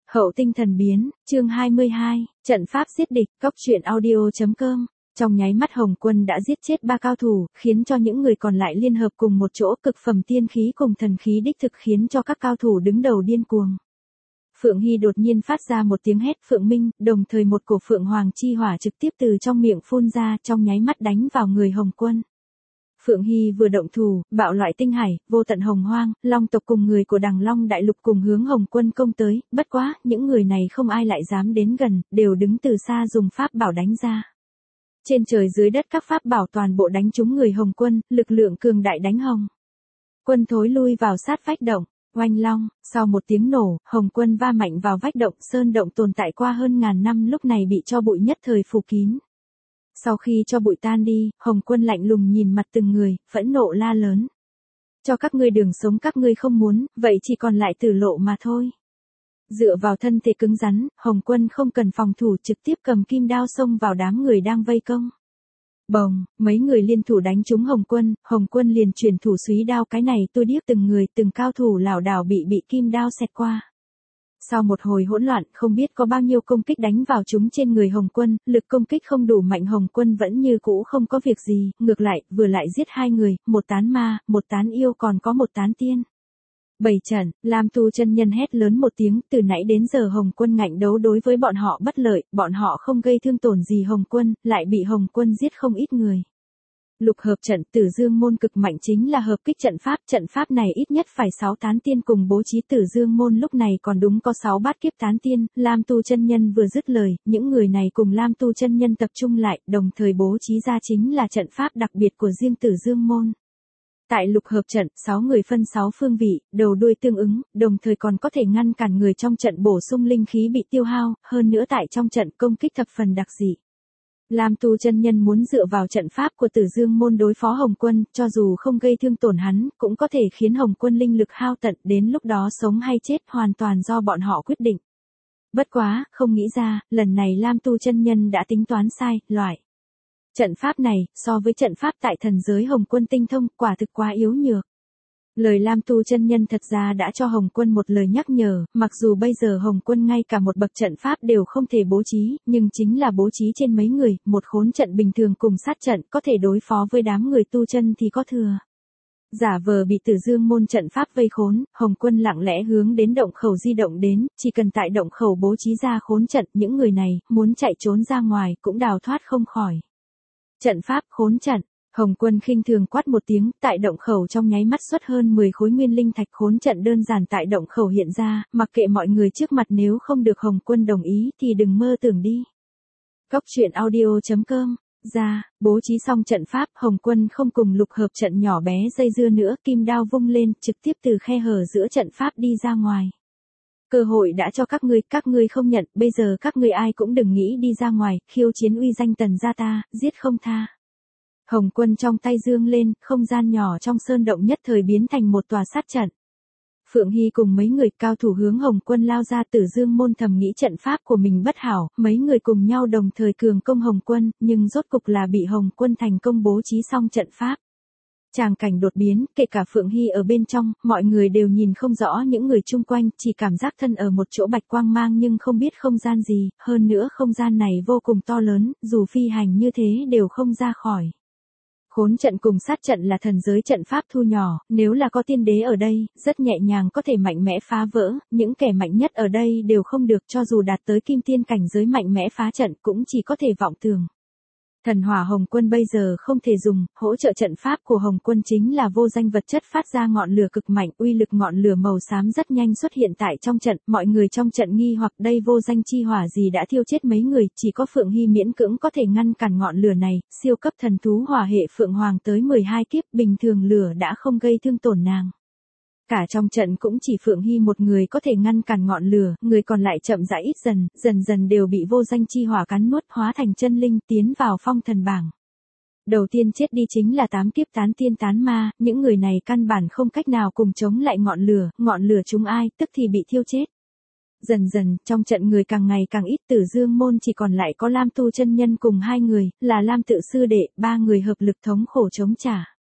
Hậu tinh thần biến, chương 22, trận pháp giết địch, cốc truyện audio.com. Trong nháy mắt Hồng Quân đã giết chết 3 cao thủ, khiến cho những người còn lại liên hợp cùng một chỗ, cực phẩm tiên khí cùng thần khí đích thực khiến cho các cao thủ đứng đầu điên cuồng. Phượng Hy đột nhiên phát ra một tiếng hét Phượng Minh, đồng thời một cổ Phượng Hoàng chi hỏa trực tiếp từ trong miệng phun ra, trong nháy mắt đánh vào người Hồng Quân. Phượng Hy vừa động thủ, bạo loại tinh hải, vô tận hồng hoang, long tộc cùng người của Đằng Long Đại Lục cùng hướng Hồng Quân công tới, bất quá, những người này không ai lại dám đến gần, đều đứng từ xa dùng pháp bảo đánh ra. Trên trời dưới đất các pháp bảo toàn bộ đánh trúng người Hồng Quân, lực lượng cường đại đánh Hồng Quân thối lui vào sát vách động. Oanh long, sau một tiếng nổ, Hồng Quân va mạnh vào vách động, sơn động tồn tại qua hơn ngàn năm lúc này bị cho bụi nhất thời phủ kín. Sau khi cho bụi tan đi, Hồng Quân lạnh lùng nhìn mặt từng người, phẫn nộ la lớn. Cho các ngươi đường sống các ngươi không muốn, vậy chỉ còn lại tử lộ mà thôi. Dựa vào thân thể cứng rắn, Hồng Quân không cần phòng thủ trực tiếp cầm kim đao xông vào đám người đang vây công. Bồng, mấy người liên thủ đánh trúng Hồng Quân liền chuyển thủ súy đao cái này tôi điếc từng người từng cao thủ lảo đảo bị kim đao xẹt qua. Sau một hồi hỗn loạn không biết có bao nhiêu công kích đánh vào chúng trên người Hồng Quân, lực công kích không đủ mạnh Hồng Quân vẫn như cũ không có việc gì, ngược lại, vừa lại giết 2 người, một tán ma, một tán yêu còn có một tán tiên. 7 trận, Lam Tu chân nhân hét lớn một tiếng, từ nãy đến giờ Hồng Quân ngạnh đấu đối với bọn họ bất lợi, bọn họ không gây thương tổn gì Hồng Quân, lại bị Hồng Quân giết không ít người. Lục hợp trận Tử Dương môn cực mạnh chính là hợp kích trận pháp này ít nhất phải 6 tán tiên cùng bố trí Tử Dương môn lúc này còn đúng có 6 bát kiếp tán tiên, Lam Tu chân nhân vừa dứt lời, những người này cùng Lam Tu chân nhân tập trung lại, đồng thời bố trí ra chính là trận pháp đặc biệt của riêng Tử Dương môn. Tại lục hợp trận, 6 người phân 6 phương vị, đầu đuôi tương ứng, đồng thời còn có thể ngăn cản người trong trận bổ sung linh khí bị tiêu hao, hơn nữa tại trong trận công kích thập phần đặc dị. Lam Tu chân nhân muốn dựa vào trận pháp của Tử Dương môn đối phó Hồng Quân, cho dù không gây thương tổn hắn, cũng có thể khiến Hồng Quân linh lực hao tận, đến lúc đó sống hay chết hoàn toàn do bọn họ quyết định. Bất quá, không nghĩ ra, lần này Lam Tu chân nhân đã tính toán sai, loại trận pháp này, so với trận pháp tại thần giới Hồng Quân tinh thông, quả thực quá yếu nhược. Lời Lam Tu chân nhân thật ra đã cho Hồng Quân một lời nhắc nhở, mặc dù bây giờ Hồng Quân ngay cả một bậc trận pháp đều không thể bố trí, nhưng chính là bố trí trên mấy người, một khốn trận bình thường cùng sát trận có thể đối phó với đám người tu chân thì có thừa. Giả vờ bị Tử Dương môn trận pháp vây khốn, Hồng Quân lặng lẽ hướng đến động khẩu di động đến, chỉ cần tại động khẩu bố trí ra khốn trận, những người này, muốn chạy trốn ra ngoài, cũng đào thoát không khỏi. Trận pháp khốn trận. Hồng Quân khinh thường quát một tiếng, tại động khẩu trong nháy mắt xuất hơn 10 khối nguyên linh thạch khốn trận đơn giản tại động khẩu hiện ra, mặc kệ mọi người trước mặt nếu không được Hồng Quân đồng ý thì đừng mơ tưởng đi. Cốc truyện audio.com. Ra, bố trí xong trận pháp, Hồng Quân không cùng lục hợp trận nhỏ bé dây dưa nữa, kim đao vung lên, trực tiếp từ khe hở giữa trận pháp đi ra ngoài. Cơ hội đã cho các ngươi không nhận, bây giờ các ngươi ai cũng đừng nghĩ đi ra ngoài, khiêu chiến uy danh Tần gia ta, giết không tha. Hồng Quân trong tay dương lên, không gian nhỏ trong sơn động nhất thời biến thành một tòa sát trận. Phượng Hy cùng mấy người cao thủ hướng Hồng Quân lao ra. Tử Dương môn thầm nghĩ trận pháp của mình bất hảo, mấy người cùng nhau đồng thời cường công Hồng Quân, nhưng rốt cục là bị Hồng Quân thành công bố trí xong trận pháp. Tràng cảnh đột biến, kể cả Phượng Hy ở bên trong, mọi người đều nhìn không rõ những người chung quanh, chỉ cảm giác thân ở một chỗ bạch quang mang nhưng không biết không gian gì, hơn nữa không gian này vô cùng to lớn, dù phi hành như thế đều không ra khỏi. Khốn trận cùng sát trận là thần giới trận pháp thu nhỏ, nếu là có tiên đế ở đây, rất nhẹ nhàng có thể mạnh mẽ phá vỡ, những kẻ mạnh nhất ở đây đều không được, cho dù đạt tới kim tiên cảnh giới mạnh mẽ phá trận cũng chỉ có thể vọng tưởng. Thần hỏa Hồng Quân bây giờ không thể dùng, hỗ trợ trận pháp của Hồng Quân chính là vô danh vật chất phát ra ngọn lửa cực mạnh, uy lực ngọn lửa màu xám rất nhanh xuất hiện tại trong trận, mọi người trong trận nghi hoặc đây vô danh chi hỏa gì đã thiêu chết mấy người, chỉ có Phượng Hy miễn cưỡng có thể ngăn cản ngọn lửa này, siêu cấp thần thú hỏa hệ Phượng Hoàng tới 12 kiếp, bình thường lửa đã không gây thương tổn nàng. Cả trong trận cũng chỉ Phượng Hy một người có thể ngăn cản ngọn lửa, người còn lại chậm rãi ít dần dần đều bị vô danh chi hỏa cắn nuốt hóa thành chân linh tiến vào phong thần bảng. Đầu tiên chết đi chính là 8 kiếp tán tiên tán ma, những người này căn bản không cách nào cùng chống lại ngọn lửa chúng ai, tức thì bị thiêu chết. Dần dần, trong trận người càng ngày càng ít, Tử Dương môn chỉ còn lại có Lam Tu chân nhân cùng 2 người, là Lam tự sư đệ, 3 người hợp lực thống khổ chống trả.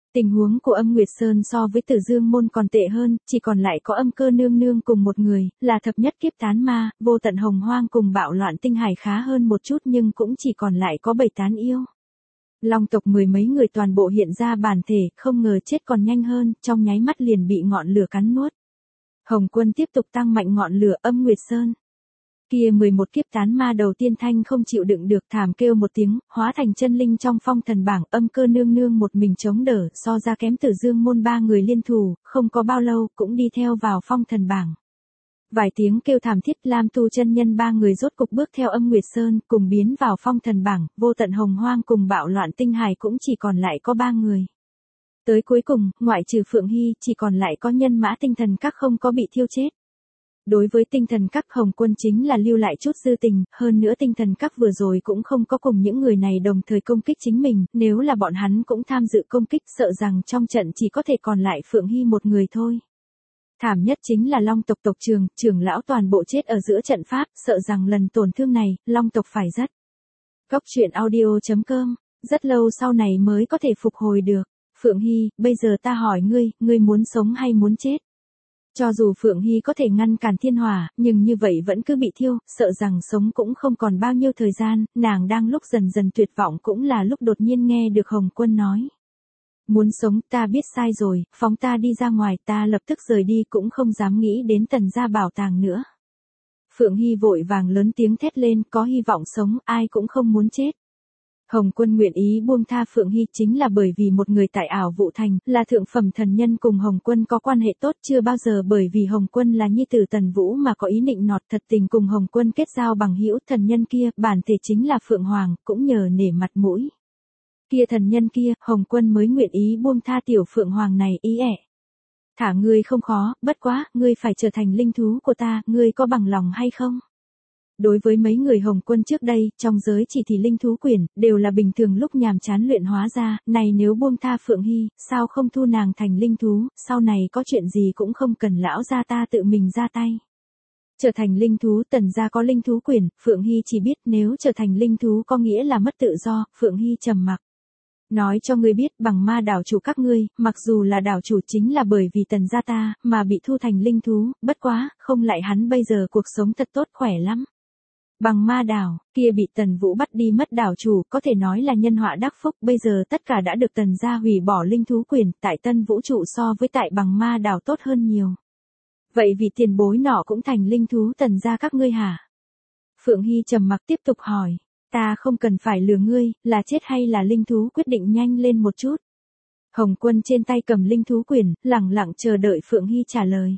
Tình huống của Âm Nguyệt Sơn so với Tử Dương môn còn tệ hơn, chỉ còn lại có Âm Cơ nương nương cùng một người, là thập nhất kiếp tán ma, Vô Tận Hồng Hoang cùng Bạo Loạn Tinh Hải khá hơn một chút nhưng cũng chỉ còn lại có 7 tán yêu. Long tộc mười mấy người toàn bộ hiện ra bản thể, không ngờ chết còn nhanh hơn, trong nháy mắt liền bị ngọn lửa cắn nuốt. Hồng Quân tiếp tục tăng mạnh ngọn lửa Âm Nguyệt Sơn. Kia 11 kiếp tán ma đầu tiên thanh không chịu đựng được, thảm kêu một tiếng, hóa thành chân linh trong phong thần bảng. Âm Cơ nương nương một mình chống đỡ, so ra kém Tử Dương môn 3 người liên thủ, không có bao lâu cũng đi theo vào phong thần bảng. Vài tiếng kêu thảm thiết, Lam Tu chân nhân 3 người rốt cục bước theo Âm Nguyệt Sơn, cùng biến vào phong thần bảng. Vô Tận Hồng Hoang cùng Bạo Loạn Tinh Hải cũng chỉ còn lại có 3 người. Tới cuối cùng, ngoại trừ Phượng Hy, chỉ còn lại có Nhân Mã Tinh Thần Các không có bị thiêu chết. Đối với Tinh Thần Các, Hồng Quân chính là lưu lại chút dư tình, hơn nữa Tinh Thần Các vừa rồi cũng không có cùng những người này đồng thời công kích chính mình, nếu là bọn hắn cũng tham dự công kích, sợ rằng trong trận chỉ có thể còn lại Phượng Hy một người thôi. Thảm nhất chính là Long tộc tộc trưởng lão toàn bộ chết ở giữa trận pháp, sợ rằng lần tổn thương này, Long tộc phải rất. Góc truyện audio.com, rất lâu sau này mới có thể phục hồi được. Phượng Hy, bây giờ ta hỏi ngươi muốn sống hay muốn chết? Cho dù Phượng Hy có thể ngăn cản thiên hỏa, nhưng như vậy vẫn cứ bị thiêu, sợ rằng sống cũng không còn bao nhiêu thời gian, nàng đang lúc dần dần tuyệt vọng cũng là lúc đột nhiên nghe được Hồng Quân nói. Muốn sống, ta biết sai rồi, phóng ta đi ra ngoài, ta lập tức rời đi cũng không dám nghĩ đến Tần gia bảo tàng nữa. Phượng Hy vội vàng lớn tiếng thét lên, có hy vọng sống, ai cũng không muốn chết. Hồng Quân nguyện ý buông tha Phượng Hy chính là bởi vì một người tại Ảo Vụ Thành, là thượng phẩm thần nhân cùng Hồng Quân có quan hệ tốt, chưa bao giờ bởi vì Hồng Quân là nhi tử Tần Vũ mà có ý định nọt, thật tình cùng Hồng Quân kết giao bằng hữu. Thần nhân kia, bản thể chính là Phượng Hoàng, cũng nhờ nể mặt mũi. Kia thần nhân kia, Hồng Quân mới nguyện ý buông tha tiểu Phượng Hoàng này, ý ẹ. Thả ngươi không khó, bất quá, ngươi phải trở thành linh thú của ta, ngươi có bằng lòng hay không? Đối với mấy người Hồng Quân trước đây, trong giới chỉ thì linh thú quyển, đều là bình thường lúc nhàm chán luyện hóa ra, này nếu buông tha Phượng Hy, sao không thu nàng thành linh thú, sau này có chuyện gì cũng không cần lão gia ta tự mình ra tay. Trở thành linh thú, Tần gia có linh thú quyển, Phượng Hy chỉ biết nếu trở thành linh thú có nghĩa là mất tự do, Phượng Hy trầm mặc. Nói cho ngươi biết, bằng ma đảo chủ các ngươi, mặc dù là đảo chủ chính là bởi vì Tần gia ta, mà bị thu thành linh thú, bất quá, không lại hắn bây giờ cuộc sống thật tốt khỏe lắm. Bằng ma đảo, kia bị Tần Vũ bắt đi mất đảo chủ, có thể nói là nhân họa đắc phúc, bây giờ tất cả đã được Tần gia hủy bỏ linh thú quyền, tại Tân Vũ trụ so với tại bằng ma đảo tốt hơn nhiều. Vậy vì tiền bối nọ cũng thành linh thú Tần gia các ngươi hả? Phượng Hy trầm mặc tiếp tục hỏi, ta không cần phải lừa ngươi, là chết hay là linh thú quyết định nhanh lên một chút. Hồng Quân trên tay cầm linh thú quyền, lẳng lặng chờ đợi Phượng Hy trả lời.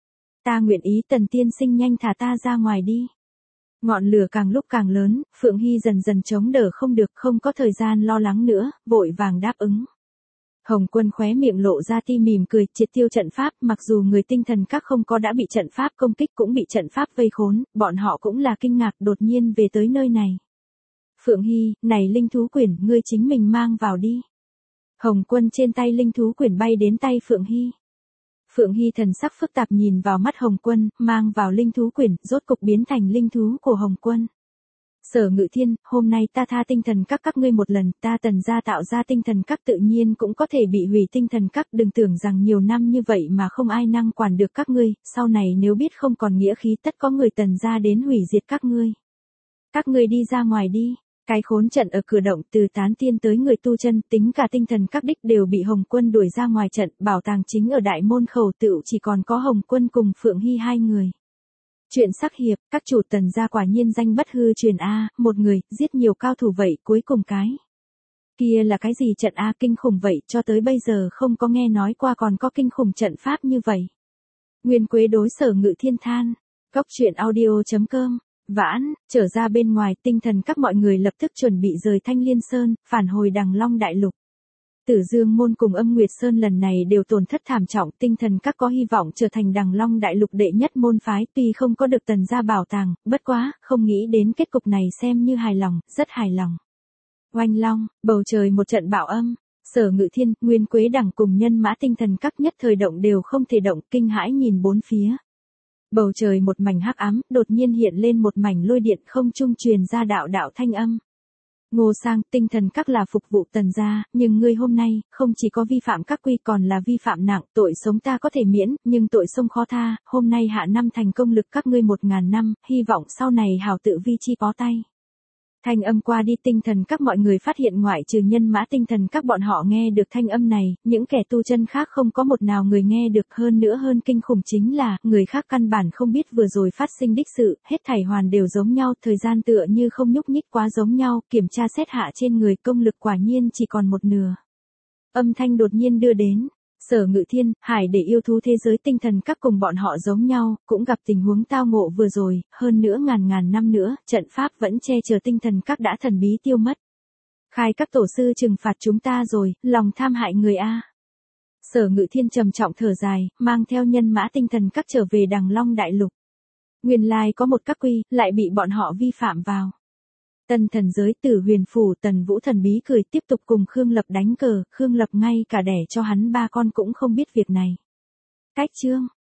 Ta nguyện ý, Tần tiên sinh nhanh thả ta ra ngoài đi. Ngọn lửa càng lúc càng lớn, Phượng Hy dần dần chống đỡ không được, không có thời gian lo lắng nữa, vội vàng đáp ứng. Hồng Quân khóe miệng lộ ra ti mỉm cười, triệt tiêu trận pháp, mặc dù người Tinh Thần Các không có đã bị trận pháp công kích cũng bị trận pháp vây khốn, bọn họ cũng là kinh ngạc đột nhiên về tới nơi này. Phượng Hy, này linh thú quyển, ngươi chính mình mang vào đi. Hồng Quân trên tay linh thú quyển bay đến tay Phượng Hy. Phượng Hy thần sắc phức tạp nhìn vào mắt Hồng Quân, mang vào linh thú quyển, rốt cục biến thành linh thú của Hồng Quân. Sở Ngự Thiên, hôm nay ta tha Tinh Thần Các ngươi một lần, ta Tần gia tạo ra Tinh Thần Các tự nhiên cũng có thể bị hủy Tinh Thần Các, đừng tưởng rằng nhiều năm như vậy mà không ai năng quản được các ngươi, sau này nếu biết không còn nghĩa khí tất có người Tần gia đến hủy diệt các ngươi. Các ngươi đi ra ngoài đi. Cái khốn trận ở cửa động, từ tán tiên tới người tu chân, tính cả Tinh Thần Các đích đều bị Hồng Quân đuổi ra ngoài trận, bảo tàng chính ở đại môn khẩu tựu chỉ còn có Hồng Quân cùng Phượng Hy hai người. Chuyện sắc hiệp, các chủ Tần gia quả nhiên danh bất hư truyền a, một người, giết nhiều cao thủ vậy, cuối cùng cái. Kia là cái gì trận a, kinh khủng vậy, cho tới bây giờ không có nghe nói qua còn có kinh khủng trận pháp như vậy. Nguyên Quế đối Sở Ngự Thiên than, góc truyện audio.com. Vãn, trở ra bên ngoài, Tinh Thần Các mọi người lập tức chuẩn bị rời Thanh Liên Sơn, phản hồi Đằng Long Đại Lục. Tử Dương môn cùng Âm Nguyệt Sơn lần này đều tổn thất thảm trọng, Tinh Thần Các có hy vọng trở thành Đằng Long Đại Lục đệ nhất môn phái, tuy không có được Tần gia bảo tàng, bất quá, không nghĩ đến kết cục này xem như hài lòng, rất hài lòng. Oanh long, bầu trời một trận bão âm, Sở Ngự Thiên, Nguyên Quế Đằng cùng nhân mã Tinh Thần Các nhất thời động đều không thể động, kinh hãi nhìn bốn phía. Bầu trời một mảnh hắc ám, đột nhiên hiện lên một mảnh lôi điện, không trung truyền ra đạo đạo thanh âm. Ngô Sang, tinh thần các là phục vụ Tần gia, nhưng ngươi hôm nay, không chỉ có vi phạm các quy còn là vi phạm nặng, tội sống ta có thể miễn, nhưng tội sống khó tha, hôm nay hạ năm thành công lực các ngươi 1000 năm, hy vọng sau này hảo tự vi chi bó tay. Thanh âm qua đi tinh thần các mọi người phát hiện ngoại trừ nhân mã tinh thần các bọn họ nghe được thanh âm này, những kẻ tu chân khác không có một nào người nghe được hơn nữa hơn kinh khủng chính là, người khác căn bản không biết vừa rồi phát sinh đích sự, hết thảy hoàn đều giống nhau, thời gian tựa như không nhúc nhích quá giống nhau, kiểm tra xét hạ trên người công lực quả nhiên chỉ còn một nửa. Âm thanh đột nhiên đưa đến. Sở Ngự Thiên, Hải để yêu thú thế giới tinh thần các cùng bọn họ giống nhau, cũng gặp tình huống tao ngộ vừa rồi, hơn nữa ngàn năm nữa, trận pháp vẫn che chở tinh thần các đã thần bí tiêu mất. Khai các tổ sư trừng phạt chúng ta rồi, lòng tham hại người a. Sở Ngự Thiên trầm trọng thở dài, mang theo nhân mã tinh thần các trở về Đằng Long Đại Lục. Nguyên lai có một các quy, lại bị bọn họ vi phạm vào. Tân thần giới Tử Huyền phủ Tần Vũ thần bí cười tiếp tục cùng Khương Lập đánh cờ, Khương Lập ngay cả đẻ cho hắn 3 con cũng không biết việc này. Cách chương